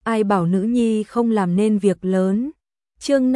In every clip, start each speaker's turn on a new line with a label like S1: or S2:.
S1: ai bảo nữ nhi không làm nên việc lớn. Chương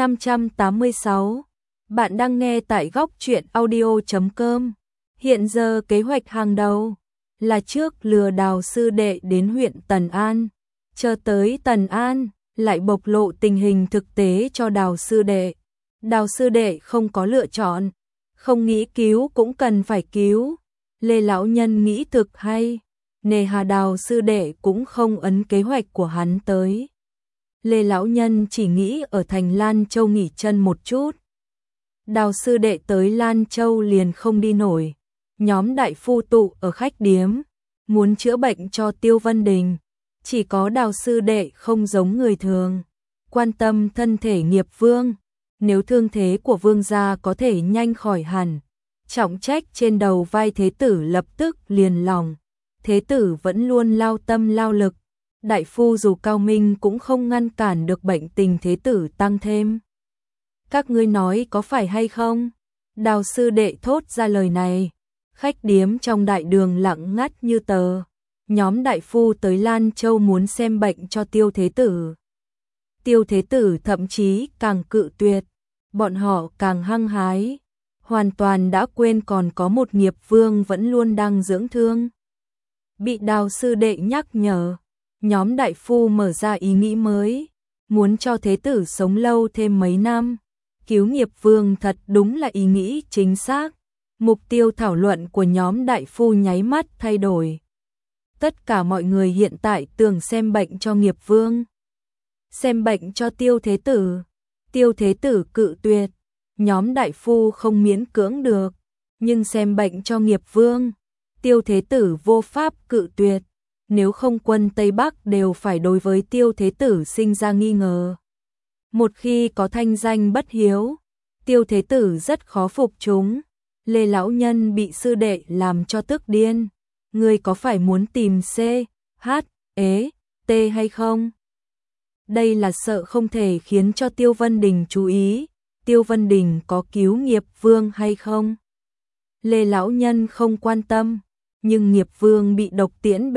S1: 586. Bạn đang nghe tại góc truyện audio.com. Hiện giờ kế hoạch hàng đầu là trước lừa Đào sư đệ đến huyện Tần An, chờ tới Tần An lại bộc lộ tình hình thực tế cho Đào sư đệ. Đào sư đệ không có lựa chọn, không nghĩ cứu cũng cần phải cứu. Lê lão nhân nghĩ thực hay, nề hà Đào sư đệ cũng không ấn kế hoạch của hắn tới. Lê lão nhân chỉ nghĩ ở thành Lan Châu nghỉ chân một chút. Đào sư đệ tới Lan Châu liền không đi nổi. Nhóm đại phu tụ ở khách điếm, muốn chữa bệnh cho Tiêu Vân Đình. Chỉ có Đào sư đệ không giống người thường, quan tâm thân thể nghiệp vương. Nếu thương thế của vương gia có thể nhanh khỏi hẳn, trọng trách trên đầu vai thế tử lập tức liền lòng. Thế tử vẫn luôn lao tâm lao lực, đại phu dù cao minh cũng không ngăn cản được bệnh tình thế tử tăng thêm. Các ngươi nói có phải hay không? Đào sư đệ thốt ra lời này. Khách điếm trong đại đường lặng ngắt như tờ. Nhóm đại phu tới Lan Châu muốn xem bệnh cho Tiêu thế tử. Tiêu thế tử thậm chí càng cự tuyệt, bọn họ càng hăng hái, hoàn toàn đã quên còn có một nghiệp vương vẫn luôn đang dưỡng thương. Bị Đào sư đệ nhắc nhở, nhóm đại phu mở ra ý nghĩ mới, muốn cho thế tử sống lâu thêm mấy năm. Cứu nghiệp vương thật đúng là ý nghĩ chính xác. Mục tiêu thảo luận của nhóm đại phu nháy mắt thay đổi. Tất cả mọi người hiện tại tưởng xem bệnh cho nghiệp vương. Xem bệnh cho Tiêu thế tử. Tiêu thế tử cự tuyệt. Nhóm đại phu không miễn cưỡng được. Nhưng xem bệnh cho nghiệp vương, Tiêu thế tử vô pháp cự tuyệt. Nếu không quân Tây Bắc đều phải đối với Tiêu thế tử sinh ra nghi ngờ. Một khi có thanh danh bất hiếu, Tiêu thế tử rất khó phục chúng. Lê lão nhân bị sư đệ làm cho tức điên. Ngươi có phải muốn tìm C, H, E, T hay không? Đây là sợ không thể khiến cho Tiêu Vân Đình chú ý. Tiêu Vân Đình có cứu nghiệp vương hay không? Lê lão nhân không quan tâm. Nhưng nghiệp vương bị độc tiễn B,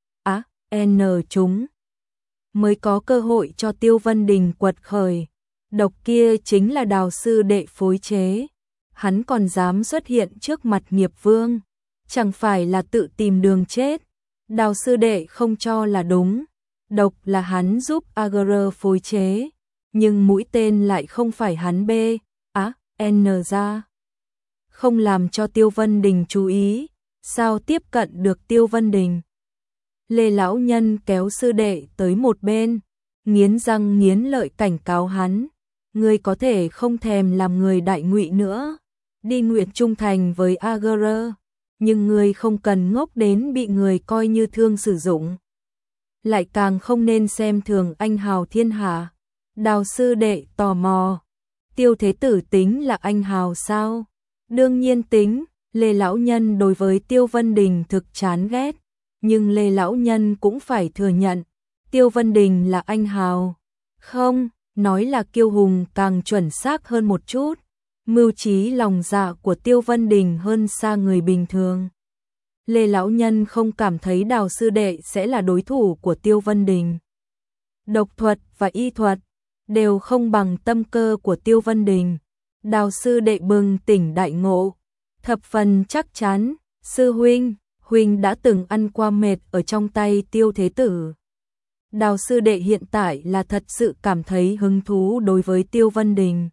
S1: N chúng, mới có cơ hội cho Tiêu Vân Đình quật khởi. Độc kia chính là Đào sư đệ phối chế. Hắn còn dám xuất hiện trước mặt nghiệp vương, chẳng phải là tự tìm đường chết. Đào sư đệ không cho là đúng. Độc là hắn giúp AGR phối chế, nhưng mũi tên lại không phải hắn B, N ra. Không làm cho Tiêu Vân Đình chú ý, sao tiếp cận được Tiêu Vân Đình? Lê lão nhân kéo sư đệ tới một bên, nghiến răng nghiến lợi cảnh cáo hắn. Ngươi có thể không thèm làm người đại ngụy nữa, đi nguyện trung thành với AGR, nhưng ngươi không cần ngốc đến bị người coi như thương sử dụng. Lại càng không nên xem thường anh hào thiên hạ. Đào sư đệ tò mò, Tiêu thế tử tính là anh hào sao? Đương nhiên tính. Lê lão nhân đối với Tiêu Vân Đình thực chán ghét, nhưng Lê lão nhân cũng phải thừa nhận, Tiêu Vân Đình là anh hào. Không, nói là kiêu hùng càng chuẩn xác hơn một chút. Mưu trí lòng dạ của Tiêu Vân Đình hơn xa người bình thường. Lê lão nhân không cảm thấy Đào sư đệ sẽ là đối thủ của Tiêu Vân Đình. Độc thuật và y thuật đều không bằng tâm cơ của Tiêu Vân Đình. Đào sư đệ bừng tỉnh đại ngộ, thập phần chắc chắn. Sư huynh đã từng ăn qua mệt ở trong tay Tiêu thế tử. Đào sư đệ hiện tại là thật sự cảm thấy hứng thú đối với Tiêu Vân Đình.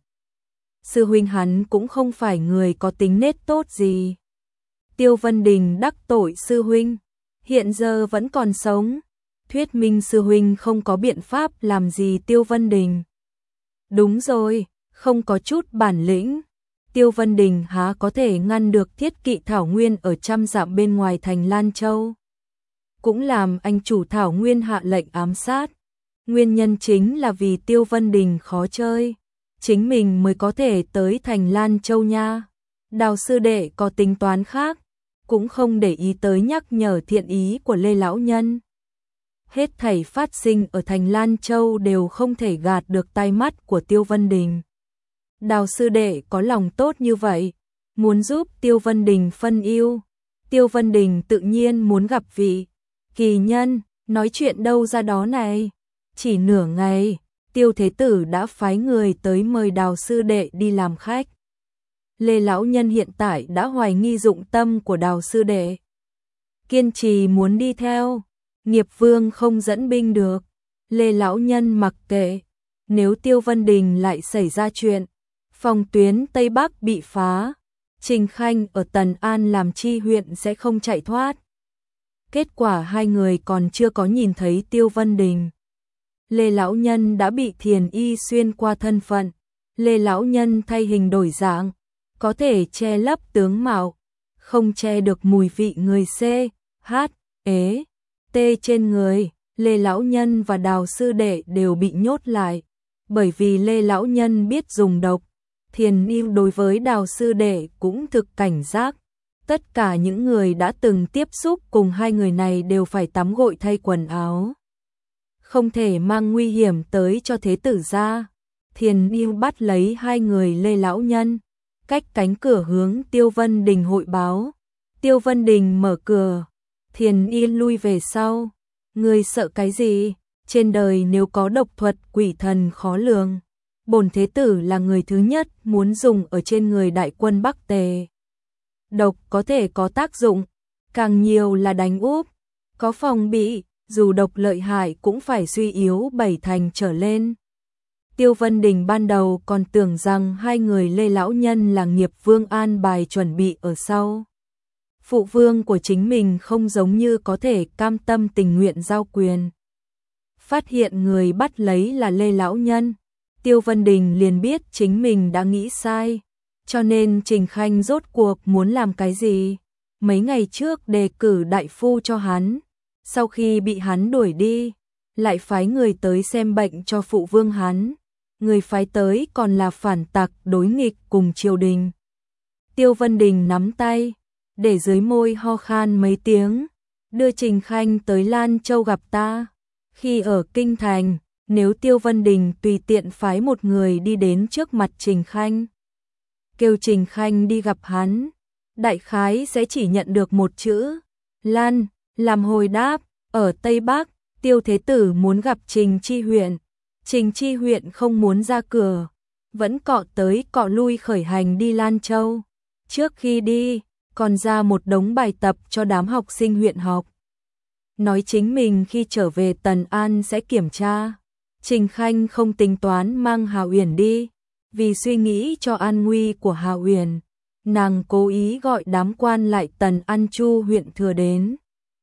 S1: Sư huynh hắn cũng không phải người có tính nết tốt gì. Tiêu Vân Đình đắc tội sư huynh, hiện giờ vẫn còn sống, thuyết minh sư huynh không có biện pháp làm gì Tiêu Vân Đình. Đúng rồi, không có chút bản lĩnh, Tiêu Vân Đình há có thể ngăn được Thiết Kỵ Thảo Nguyên ở trăm dặm bên ngoài thành Lan Châu. Cũng làm anh chủ Thảo Nguyên hạ lệnh ám sát. Nguyên nhân chính là vì Tiêu Vân Đình khó chơi, chính mình mới có thể tới thành Lan Châu nha. Đào sư đệ có tính toán khác, cũng không để ý tới nhắc nhở thiện ý của Lê lão nhân. Hết thảy phát sinh ở thành Lan Châu đều không thể gạt được tai mắt của Tiêu Vân Đình. Đào sư đệ có lòng tốt như vậy, muốn giúp Tiêu Vân Đình phân ưu. Tiêu Vân Đình tự nhiên muốn gặp vị kỳ nhân, nói chuyện đâu ra đó này. Chỉ nửa ngày, Tiêu Thế Tử đã phái người tới mời Đào sư đệ đi làm khách. Lê lão nhân hiện tại đã hoài nghi dụng tâm của Đào sư đệ. Kiên trì muốn đi theo, Nghiệp Vương không dẫn binh được. Lê lão nhân mặc kệ, nếu Tiêu Vân Đình lại xảy ra chuyện, phòng tuyến Tây Bắc bị phá, Trình Khanh ở Tần An làm chi huyện sẽ không chạy thoát. Kết quả hai người còn chưa có nhìn thấy Tiêu Vân Đình. Lê lão nhân đã bị Thiền Y xuyên qua thân phận. Lê lão nhân thay hình đổi dạng, có thể che lấp tướng mạo, không che được mùi vị người C, H, ế, T trên người. Lê lão nhân và Đào sư đệ đều bị nhốt lại, bởi vì Lê lão nhân biết dùng độc. Thiền Y đối với Đào sư đệ cũng thực cảnh giác. Tất cả những người đã từng tiếp xúc cùng hai người này đều phải tắm gội thay quần áo. Không thể mang nguy hiểm tới cho Thế Tử gia. Thiền Y bắt lấy hai người Lê lão nhân, cách cánh cửa hướng Tiêu Vân Đình hội báo. Tiêu Vân Đình mở cửa, Thiền Y lui về sau. Ngươi sợ cái gì? Trên đời nếu có độc thuật quỷ thần khó lường, bổn Thế Tử là người thứ nhất muốn dùng ở trên người đại quân Bắc Tề. Độc có thể có tác dụng, càng nhiều là đánh úp, có phòng bị, dù độc lợi hại cũng phải suy yếu 7 thành trở lên. Tiêu Vân Đình ban đầu còn tưởng rằng hai người Lê lão nhân là Nghiệp Vương an bài chuẩn bị ở sau. Phụ vương của chính mình không giống như có thể cam tâm tình nguyện giao quyền. Phát hiện người bắt lấy là Lê lão nhân, Tiêu Vân Đình liền biết chính mình đã nghĩ sai, cho nên Trình Khanh rốt cuộc muốn làm cái gì. Mấy ngày trước đề cử đại phu cho hắn, sau khi bị hắn đuổi đi, lại phái người tới xem bệnh cho phụ vương hắn. Người phái tới còn là phản tặc đối nghịch cùng triều đình. Tiêu Vân Đình nắm tay, để dưới môi ho khan mấy tiếng, đưa Trình Khanh tới Lan Châu gặp ta. Khi ở Kinh Thành, nếu Tiêu Vân Đình tùy tiện phái một người đi đến trước mặt Trình Khanh, kêu Trình Khanh đi gặp hắn, đại khái sẽ chỉ nhận được một chữ Lan, làm hồi đáp. Ở Tây Bắc, Tiêu Thế Tử muốn gặp Trình Chi huyện. Trình Chi huyện không muốn ra cửa, vẫn cọ tới cọ lui khởi hành đi Lan Châu. Trước khi đi, còn ra một đống bài tập cho đám học sinh huyện học. Nói chính mình khi trở về Tần An sẽ kiểm tra. Trình Khanh không tính toán mang Hà Uyển đi, vì suy nghĩ cho an nguy của Hà Uyển, nàng cố ý gọi đám quan lại Tần An Chu huyện thừa đến.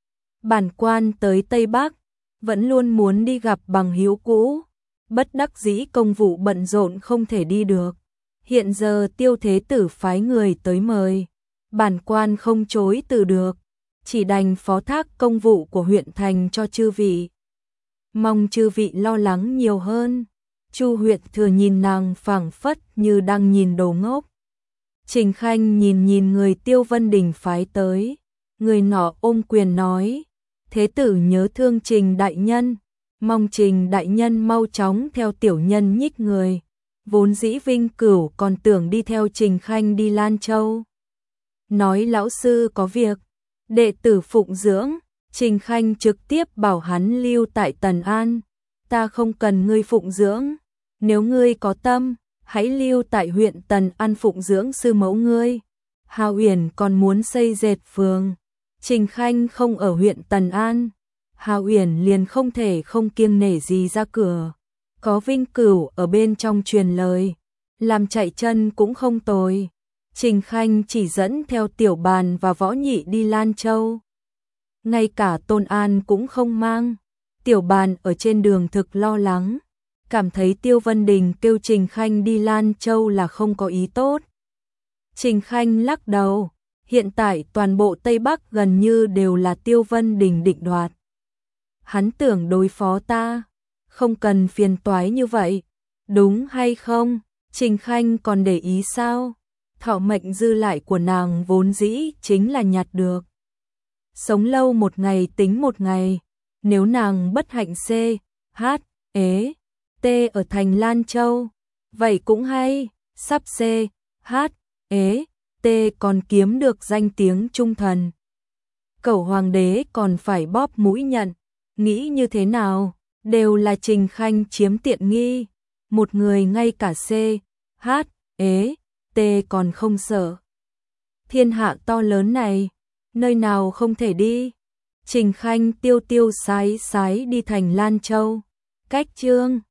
S1: Bản quan tới Tây Bắc, vẫn luôn muốn đi gặp bằng hữu cũ, bất đắc dĩ công vụ bận rộn không thể đi được. Hiện giờ Tiêu Thế Tử phái người tới mời, bản quan không chối từ được, chỉ đành phó thác công vụ của huyện thành cho chư vị. Mong chư vị lo lắng nhiều hơn. Chu huyện thừa nhìn nàng phảng phất như đang nhìn đồ ngốc. Trình Khanh nhìn người Tiêu Vân Đình phái tới, người nọ ôm quyền nói: Thế tử nhớ thương Trình đại nhân, mong Trình đại nhân mau chóng theo tiểu nhân nhích người. Vốn dĩ Vinh Cửu còn tưởng đi theo Trình Khanh đi Lan Châu, nói lão sư có việc, đệ tử phụng dưỡng. Trình Khanh trực tiếp bảo hắn lưu tại Tần An. Ta không cần ngươi phụng dưỡng, nếu ngươi có tâm, hãy lưu tại huyện Tần An phụng dưỡng sư mẫu ngươi. Hà Uyển còn muốn xây dệt phường, Trình Khanh không ở huyện Tần An, Hà Uyển liền không thể không kiêng nể gì ra cửa. Có Vinh Cửu ở bên trong truyền lời, làm chạy chân cũng không tồi. Trình Khanh chỉ dẫn theo Tiểu Bàn và Võ Nhị đi Lan Châu. Ngay cả Tôn An cũng không mang. Tiểu Bàn ở trên đường thực lo lắng, cảm thấy Tiêu Vân Đình kêu Trình Khanh đi Lan Châu là không có ý tốt. Trình Khanh lắc đầu, hiện tại toàn bộ Tây Bắc gần như đều là Tiêu Vân Đình định đoạt. Hắn tưởng đối phó ta, không cần phiền toái như vậy, đúng hay không? Trình Khanh còn để ý sao? Thọ mệnh dư lại của nàng vốn dĩ chính là nhặt được. Sống lâu một ngày tính một ngày, nếu nàng bất hạnh C, H, ế, T ở thành Lan Châu, vậy cũng hay, sắp C, H, ế, T còn kiếm được danh tiếng trung thần. Cẩu hoàng đế còn phải bóp mũi nhận, nghĩ như thế nào? đều là Trình Khanh chiếm tiện nghi, một người ngay cả C, H, ế, T còn không sợ. Thiên hạ to lớn này, nơi nào không thể đi. Trình Khanh tiêu tiêu sái sái đi thành Lan Châu, cách Trương